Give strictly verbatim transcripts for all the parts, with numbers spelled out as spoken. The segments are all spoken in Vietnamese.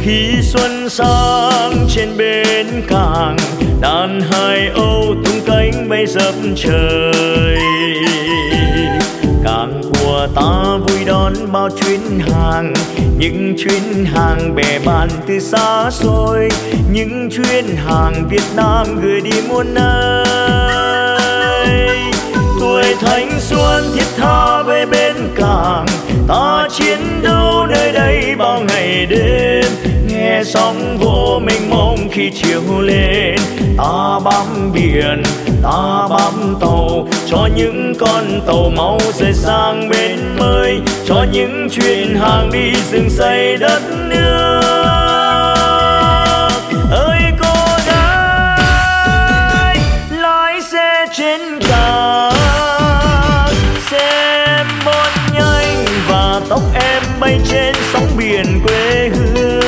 Khi xuân sang trên bến cảng, đàn hải âu tung cánh bay dập trời. Cảng của ta vui đón bao chuyến hàng, những chuyến hàng bè bạn từ xa xôi, những chuyến hàng Việt Nam gửi đi muôn nơi. Tuổi thanh xuân thiết tha về bến cảng, ta chiến đấu nơi đây bao ngày đêm. Nghe sóng vỗ mênh mông khi chiều lên, ta bám biển, ta bám tàu, cho những con tàu máu rời sang bên mới, cho những chuyến hàng đi rừng xây đất nước. Ơi cô gái lái xe trên cảng, xem bon nhanh và tóc em bay trên sóng biển quê hương.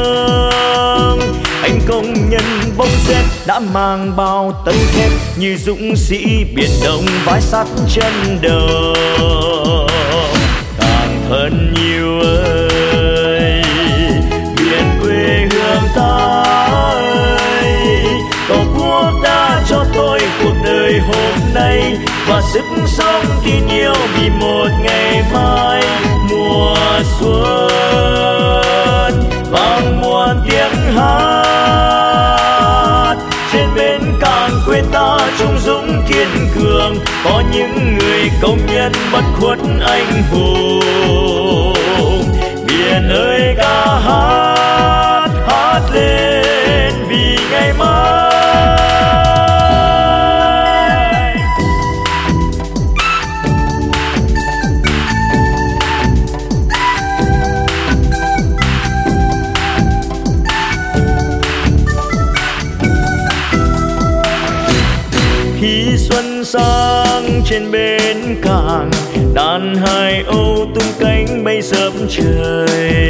Anh công nhân bốc xếp đã mang bao tấn thép như dũng sĩ biển Đông vái sát chân đầu. Càng thân yêu ơi, biển quê hương ta ơi, Tổ quốc đã cho tôi cuộc đời hôm nay và sức sống tin yêu vì một ngày mai. Mùa xuân vang muôn tiếng hát, trên bến cảng quê ta trung dũng kiên cường, có những người công nhân bất khuất anh hùng. Biển ơi ca hát, hát lên vì ngày mai. Khi xuân sang trên bến cảng, đàn hải âu tung cánh bay dập trời.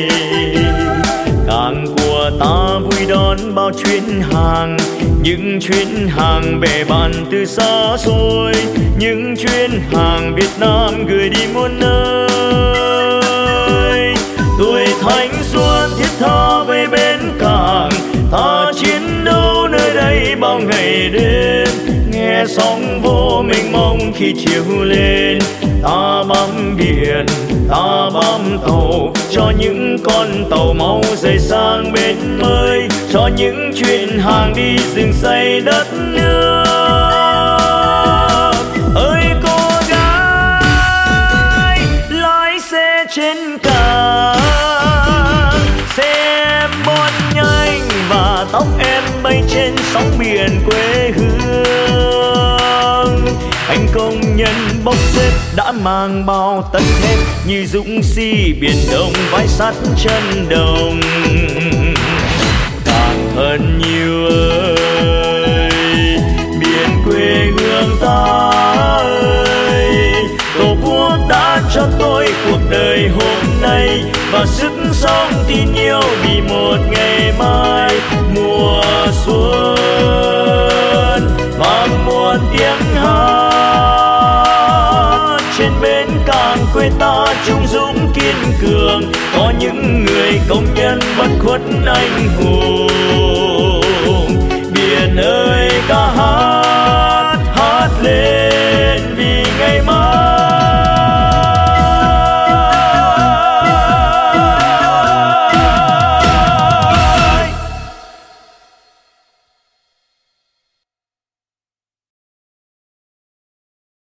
Cảng của ta vui đón bao chuyến hàng, những chuyến hàng bè bạn từ xa xôi, những chuyến hàng Việt Nam gửi đi muôn nơi. Tuổi thanh xuân thiết tha về bến cảng, ta chiến đấu nơi đây bao ngày đêm. Nghe sóng vỗ mênh mông khi chiều lên, ta bám biển, ta bám tàu, cho những con tàu máu rời sang bên mới, cho những chuyến hàng đi rừng xây đất nước. Ơi cô gái lái xe trên cảng, xem bon nhanh và tóc em bay trên sóng biển quê hương. Anh công nhân bốc xếp đã mang bao tấn thép như dũng sĩ biển Đông vái sát chân đồng. Càng thân yêu ơi, biển quê hương ta ơi, Tổ quốc đã cho tôi cuộc đời hôm nay và sức sống tin yêu vì một ngày mai. Mùa xuân vang muôn tiếng hát, trên bến cảng quê ta trung dũng kiên cường, có những người công nhân bất khuất anh hùng.